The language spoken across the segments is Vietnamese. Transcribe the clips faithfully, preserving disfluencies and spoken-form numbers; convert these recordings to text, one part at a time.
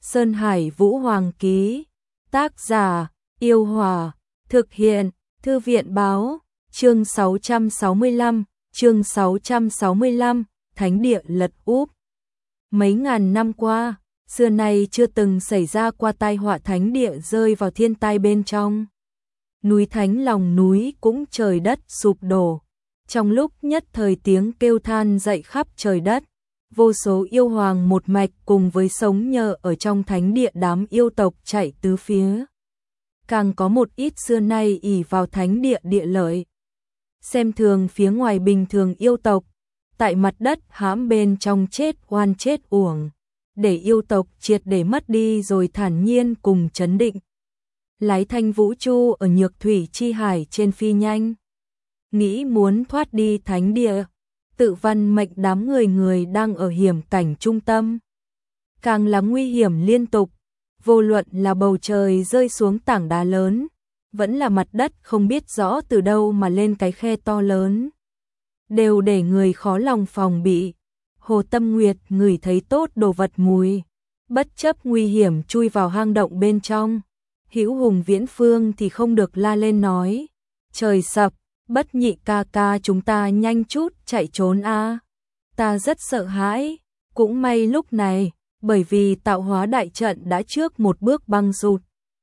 Sơn Hải Vũ Hoàng ký. Tác giả: Yêu Hòa. Thực hiện: Thư viện báo. Chương sáu trăm sáu mươi lăm, chương sáu trăm sáu mươi lăm, Thánh địa lật úp. Mấy ngàn năm qua, xưa nay chưa từng xảy ra qua tai họa thánh địa rơi vào thiên tai bên trong. Núi thánh lòng núi cũng trời đất sụp đổ. Trong lúc nhất thời tiếng kêu than dậy khắp trời đất, vô số yêu hoàng một mạch cùng với sống nhờ ở trong thánh địa đám yêu tộc chạy tứ phía. Càng có một ít xưa nay ỷ vào thánh địa địa lợi, xem thường phía ngoài bình thường yêu tộc, tại mặt đất hãm bên trong chết oan chết uổng, để yêu tộc triệt để mất đi rồi thản nhiên cùng chấn định. Lái thanh vũ chu ở nhược thủy chi hải trên phi nhanh, nghĩ muốn thoát đi thánh địa, tự văn mệnh đám người người đang ở hiểm cảnh trung tâm. Càng là nguy hiểm liên tục, vô luận là bầu trời rơi xuống tảng đá lớn, vẫn là mặt đất không biết rõ từ đâu mà lên cái khe to lớn, đều để người khó lòng phòng bị. Hồ Tâm Nguyệt ngửi thấy tốt đồ vật mùi, bất chấp nguy hiểm chui vào hang động bên trong. Hữu Hùng Viễn Phương thì không được la lên nói: trời sập, Bất Nhị ca ca chúng ta nhanh chút chạy trốn a, ta rất sợ hãi. Cũng may lúc này, bởi vì tạo hóa đại trận đã trước một bước băng rụt,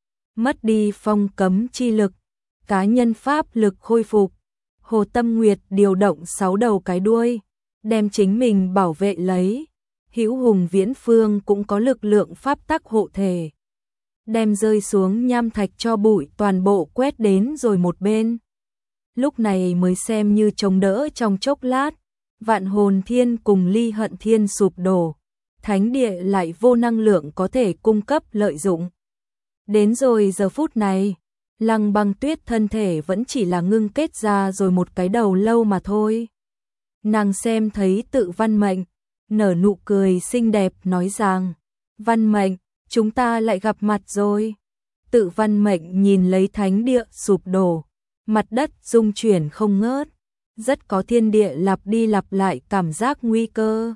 mất đi phong cấm chi lực, cá nhân pháp lực khôi phục. Hồ Tâm Nguyệt điều động sáu đầu cái đuôi, đem chính mình bảo vệ lấy. Hữu Hùng Viễn Phương cũng có lực lượng pháp tắc hộ thể, đem rơi xuống nham thạch cho bụi toàn bộ quét đến rồi một bên. Lúc này mới xem như chống đỡ trong chốc lát, Vạn Hồn Thiên cùng Ly Hận Thiên sụp đổ, thánh địa lại vô năng lượng có thể cung cấp lợi dụng. Đến rồi giờ phút này, Lăng Băng Tuyết thân thể vẫn chỉ là ngưng kết ra rồi một cái đầu lâu mà thôi. Nàng xem thấy Tự Văn Mệnh, nở nụ cười xinh đẹp nói rằng: Văn Mệnh, chúng ta lại gặp mặt rồi. Tự Văn Mệnh nhìn lấy thánh địa sụp đổ, mặt đất rung chuyển không ngớt, rất có thiên địa lặp đi lặp lại cảm giác nguy cơ.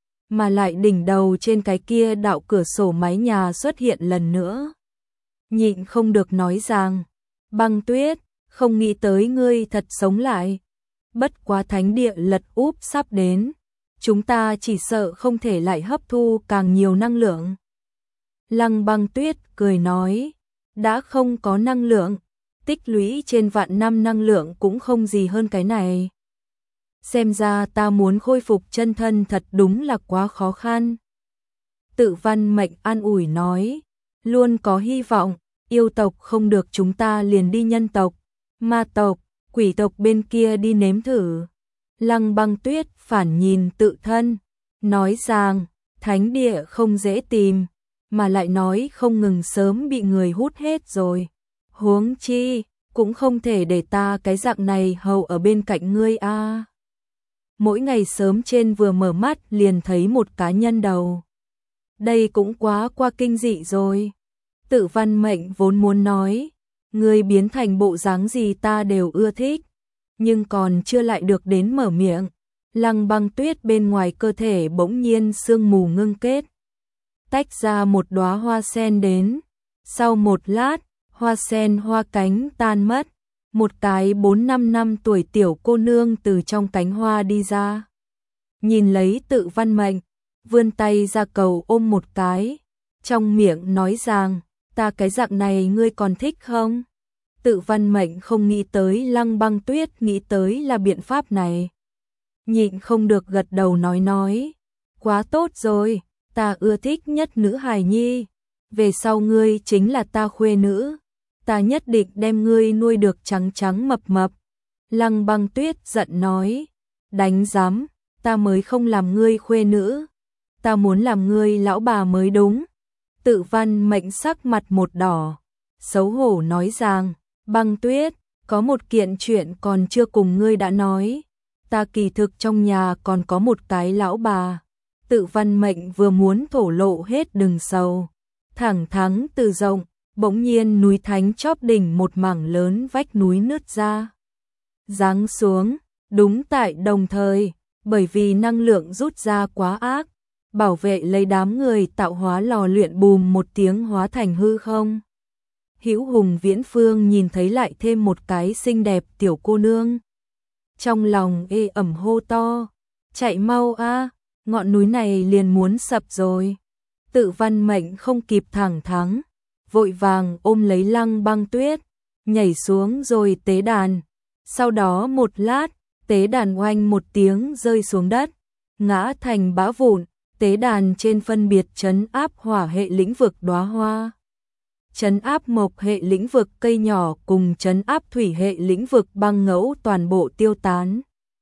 Mà lại đỉnh đầu trên cái kia đạo cửa sổ mái nhà xuất hiện lần nữa. Nhịn không được nói rằng: Băng Tuyết, không nghĩ tới ngươi thật sống lại. Bất quá thánh địa lật úp sắp đến, chúng ta chỉ sợ không thể lại hấp thu càng nhiều năng lượng. Lăng Băng Tuyết cười nói: đã không có năng lượng, tích lũy trên vạn năm năng lượng cũng không gì hơn cái này. Xem ra ta muốn khôi phục chân thân thật đúng là quá khó khăn. Tự Văn Mệnh an ủi nói: luôn có hy vọng, yêu tộc không được chúng ta liền đi nhân tộc, ma tộc, quỷ tộc bên kia đi nếm thử. Lăng Băng Tuyết phản nhìn tự thân, nói rằng thánh địa không dễ tìm, mà lại nói không ngừng sớm bị người hút hết rồi. Huống chi, cũng không thể để ta cái dạng này hầu ở bên cạnh ngươi a. À. Mỗi ngày sớm trên vừa mở mắt liền thấy một cá nhân đầu. Đây cũng quá qua kinh dị rồi. Tự Văn Mệnh vốn muốn nói, ngươi biến thành bộ dáng gì ta đều ưa thích, nhưng còn chưa lại được đến mở miệng. Lăng Băng Tuyết bên ngoài cơ thể bỗng nhiên sương mù ngưng kết, tách ra một đóa hoa sen đến. Sau một lát, hoa sen hoa cánh tan mất, một cái bốn năm năm tuổi tiểu cô nương từ trong cánh hoa đi ra. Nhìn lấy Tự Văn Mệnh, vươn tay ra cầu ôm một cái, trong miệng nói rằng: ta cái dạng này ngươi còn thích không? Tự Văn Mệnh không nghĩ tới Lăng Băng Tuyết nghĩ tới là biện pháp này, nhịn không được gật đầu nói nói: quá tốt rồi, ta ưa thích nhất nữ hài nhi, về sau ngươi chính là ta khuê nữ, ta nhất định đem ngươi nuôi được trắng trắng mập mập. Lăng Băng Tuyết giận nói: đánh giám, ta mới không làm ngươi khuê nữ, ta muốn làm ngươi lão bà mới đúng. Tự Văn Mệnh sắc mặt một đỏ, xấu hổ nói rằng: Băng Tuyết, có một kiện chuyện còn chưa cùng ngươi đã nói, ta kỳ thực trong nhà còn có một cái lão bà. Tự Văn Mệnh vừa muốn thổ lộ hết đừng sầu, thẳng thắn từ rộng, bỗng nhiên núi thánh chóp đỉnh một mảng lớn vách núi nứt ra, giáng xuống. Đúng tại đồng thời, bởi vì năng lượng rút ra quá ác, bảo vệ lấy đám người tạo hóa lò luyện bùm một tiếng hóa thành hư không. Hữu Hùng Viễn Phương nhìn thấy lại thêm một cái xinh đẹp tiểu cô nương. Trong lòng ê ẩm hô to, chạy mau a, ngọn núi này liền muốn sập rồi. Tự Văn Mệnh không kịp thẳng thắng, vội vàng ôm lấy Lăng Băng Tuyết, nhảy xuống rồi tế đàn. Sau đó một lát, tế đàn oanh một tiếng rơi xuống đất, ngã thành bã vụn. Tế đàn trên phân biệt trấn áp hỏa hệ lĩnh vực đóa hoa, trấn áp mộc hệ lĩnh vực cây nhỏ cùng trấn áp thủy hệ lĩnh vực băng ngẫu toàn bộ tiêu tán.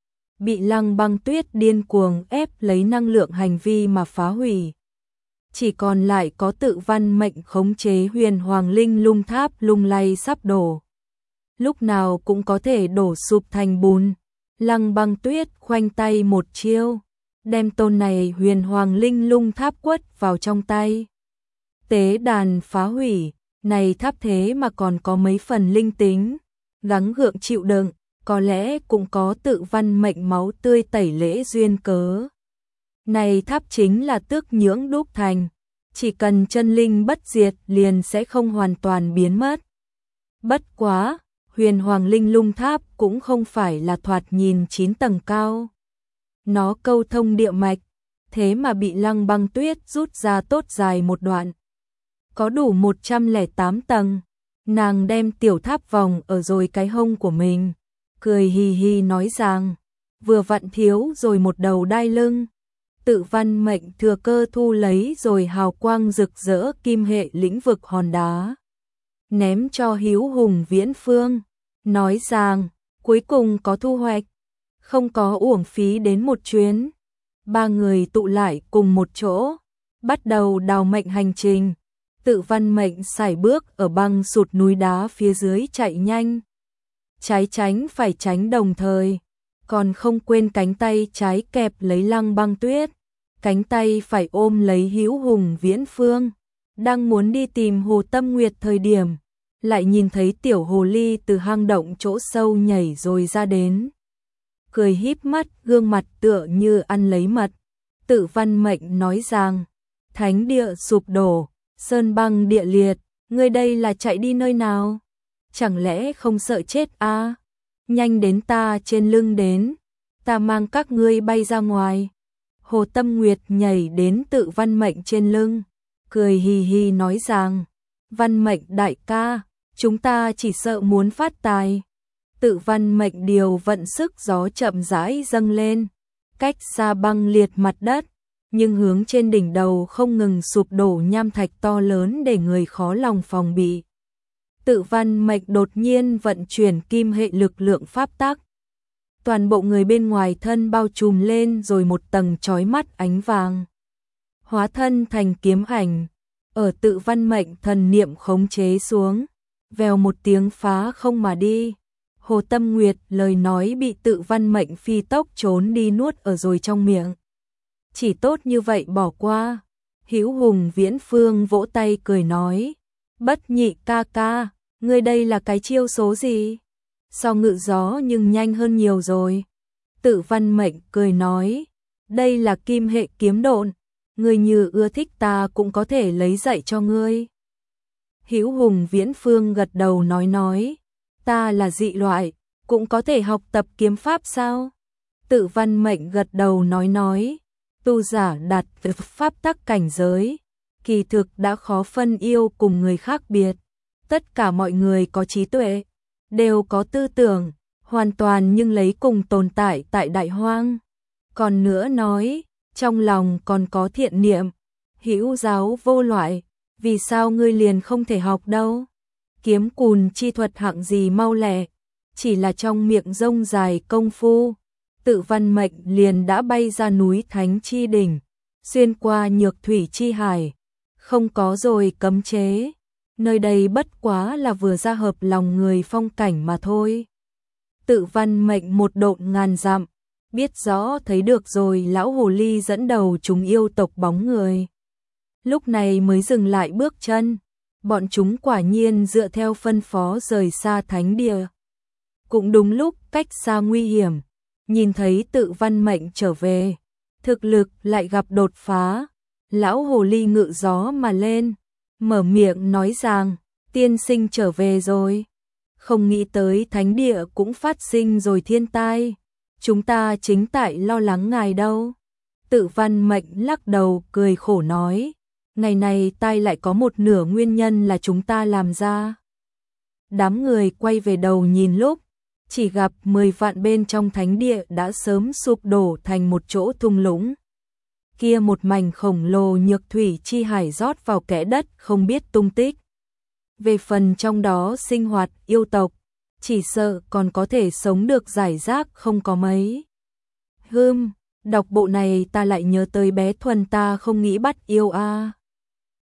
Bị Lăng Băng Tuyết điên cuồng ép lấy năng lượng hành vi mà phá hủy. Chỉ còn lại có Tự Văn Mệnh khống chế Huyền Hoàng Linh Lung Tháp lung lay sắp đổ. Lúc nào cũng có thể đổ sụp thành bùn. Lăng Băng Tuyết khoanh tay một chiêu, đem tôn này Huyền Hoàng Linh Lung Tháp quất vào trong tay. Tế đàn phá hủy, này tháp thế mà còn có mấy phần linh tính, gắng gượng chịu đựng, có lẽ cũng có Tự Văn Mệnh máu tươi tẩy lễ duyên cớ. Này tháp chính là tước nhưỡng đúc thành, chỉ cần chân linh bất diệt liền sẽ không hoàn toàn biến mất. Bất quá, Huyền Hoàng Linh Lung Tháp cũng không phải là thoạt nhìn chín tầng cao. Nó câu thông địa mạch, thế mà bị Lăng Băng Tuyết rút ra tốt dài một đoạn. Có đủ một trăm lẻ tám tầng, nàng đem tiểu tháp vòng ở rồi cái hông của mình, cười hì hì nói rằng, vừa vặn thiếu rồi một đầu đai lưng. Tự Văn Mệnh thừa cơ thu lấy rồi hào quang rực rỡ kim hệ lĩnh vực hòn đá, ném cho Hữu Hùng Viễn Phương, nói rằng, cuối cùng có thu hoạch, không có uổng phí đến một chuyến. Ba người tụ lại cùng một chỗ, bắt đầu đào mệnh hành trình. Tự Văn Mệnh sải bước ở băng sụt núi đá phía dưới chạy nhanh, trái tránh phải tránh đồng thời, còn không quên cánh tay trái kẹp lấy Lăng Băng Tuyết, cánh tay phải ôm lấy Hữu Hùng Viễn Phương. Đang muốn đi tìm Hồ Tâm Nguyệt thời điểm, lại nhìn thấy tiểu hồ ly từ hang động chỗ sâu nhảy rồi ra đến, cười híp mắt, gương mặt tựa như ăn lấy mật. Tự Văn Mệnh nói rằng, thánh địa sụp đổ, sơn băng địa liệt, ngươi đây là chạy đi nơi nào? Chẳng lẽ không sợ chết à? Nhanh đến ta trên lưng đến, ta mang các ngươi bay ra ngoài. Hồ Tâm Nguyệt nhảy đến Tự Văn Mệnh trên lưng, cười hì hì nói rằng, Văn Mệnh đại ca, chúng ta chỉ sợ muốn phát tài. Tự Văn Mệnh điều vận sức gió chậm rãi dâng lên, cách xa băng liệt mặt đất, nhưng hướng trên đỉnh đầu không ngừng sụp đổ nham thạch to lớn để người khó lòng phòng bị. Tự Văn Mệnh đột nhiên vận chuyển kim hệ lực lượng pháp tắc. Toàn bộ người bên ngoài thân bao trùm lên rồi một tầng chói mắt ánh vàng. Hóa thân thành kiếm ảnh, ở Tự Văn Mệnh thần niệm khống chế xuống, vèo một tiếng phá không mà đi. Hồ Tâm Nguyệt lời nói bị Tự Văn Mệnh phi tốc trốn đi nuốt ở rồi trong miệng. Chỉ tốt như vậy bỏ qua. Hữu Hùng Viễn Phương vỗ tay cười nói, Bất Nhị ca ca, ngươi đây là cái chiêu số gì? So ngự gió nhưng nhanh hơn nhiều rồi. Tự Văn Mệnh cười nói, đây là kim hệ kiếm độn, ngươi như ưa thích ta cũng có thể lấy dạy cho ngươi. Hữu Hùng Viễn Phương gật đầu nói nói, ta là dị loại, cũng có thể học tập kiếm pháp sao? Tự Văn Mệnh gật đầu nói nói, tu giả đạt pháp tắc cảnh giới, kỳ thực đã khó phân yêu cùng người khác biệt. Tất cả mọi người có trí tuệ, đều có tư tưởng, hoàn toàn nhưng lấy cùng tồn tại tại đại hoang. Còn nữa nói, trong lòng còn có thiện niệm, hữu giáo vô loại, vì sao ngươi liền không thể học đâu? Kiếm cùn chi thuật hạng gì mau lẹ, chỉ là trong miệng rông dài công phu, Tự Văn Mệnh liền đã bay ra núi Thánh Chi Đỉnh, xuyên qua Nhược Thủy Chi Hải, không có rồi cấm chế. Nơi đây bất quá là vừa ra hợp lòng người phong cảnh mà thôi. Tự Văn Mệnh một độn ngàn dặm, biết rõ thấy được rồi lão hồ ly dẫn đầu chúng yêu tộc bóng người. Lúc này mới dừng lại bước chân, bọn chúng quả nhiên dựa theo phân phó rời xa thánh địa. Cũng đúng lúc cách xa nguy hiểm, nhìn thấy Tự Văn Mệnh trở về, thực lực lại gặp đột phá. Lão hồ ly ngự gió mà lên, mở miệng nói rằng, tiên sinh trở về rồi. Không nghĩ tới thánh địa cũng phát sinh rồi thiên tai. Chúng ta chính tại lo lắng ngài đâu. Tự Văn Mệnh lắc đầu cười khổ nói, ngày này tai lại có một nửa nguyên nhân là chúng ta làm ra. Đám người quay về đầu nhìn lúc, chỉ gặp mười vạn bên trong thánh địa đã sớm sụp đổ thành một chỗ thung lũng. Kia một mảnh khổng lồ nhược thủy chi hải rót vào kẽ đất không biết tung tích. Về phần trong đó sinh hoạt yêu tộc, chỉ sợ còn có thể sống được giải rác không có mấy. Hưm, đọc bộ này ta lại nhớ tới bé Thuần ta không nghĩ bắt yêu a.